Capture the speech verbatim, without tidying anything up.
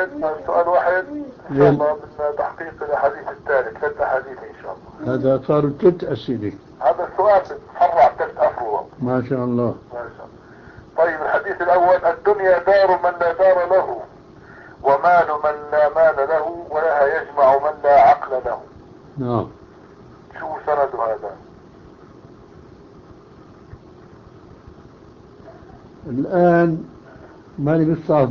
واحد سؤال واحد إن شاء الله من تحقيق الأحاديث التالي، ثلاث أحاديث إن شاء الله. هذا صار ثلاث أسئلة. هذا السؤال بتفرع ثلاث أفرع. ما شاء الله. ما شاء الله. طيب الحديث الأول: الدنيا دار من لا دار له، ومال من لا مال له، ولها يجمع من لا عقل له. نعم. شو سند هذا؟ الآن ماني بالصعب